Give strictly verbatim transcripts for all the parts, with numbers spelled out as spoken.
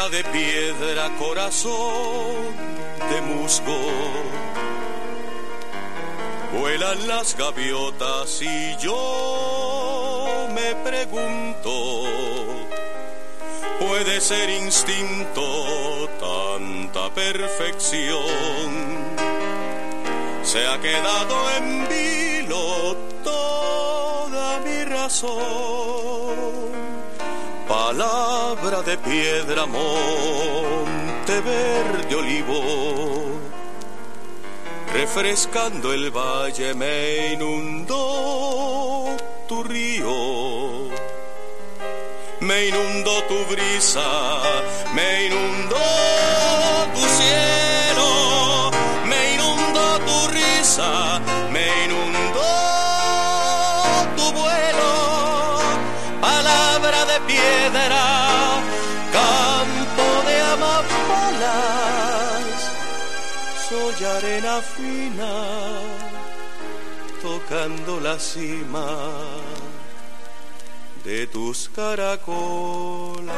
Palabra de piedra, corazón de musgo. Vuelan las gaviotas y yo me pregunto, ¿puede ser instinto tanta perfección? Se ha quedado en vilo toda mi razón. Palabra de piedra, monte verde, olivo, refrescando el valle me inundó tu río, me inundó tu brisa, me inundó tu cielo, me inundó tu risa, me inundó tu vuelo. Palabra de piedra, campo de amapolas, soy arena fina, tocando la cima de tus caracolas.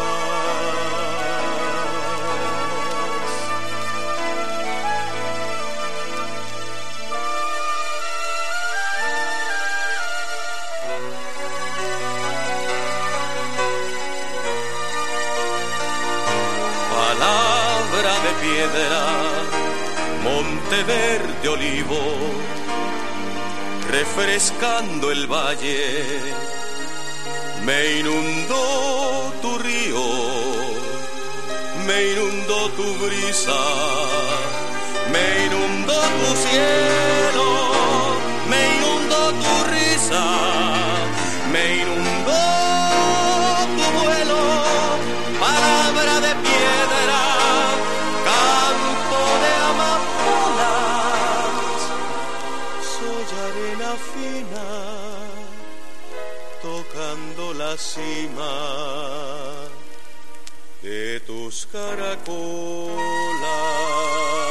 Palabra de piedra, monte verde, olivo, refrescando el valle, me inundó tu río, me inundó tu brisa, me inundó tu cielo, me inundó tu risa, me inundó tu vuelo. Palabra de piedra, campo de amapolas, soy arena fina, tocando la cima de tus caracolas.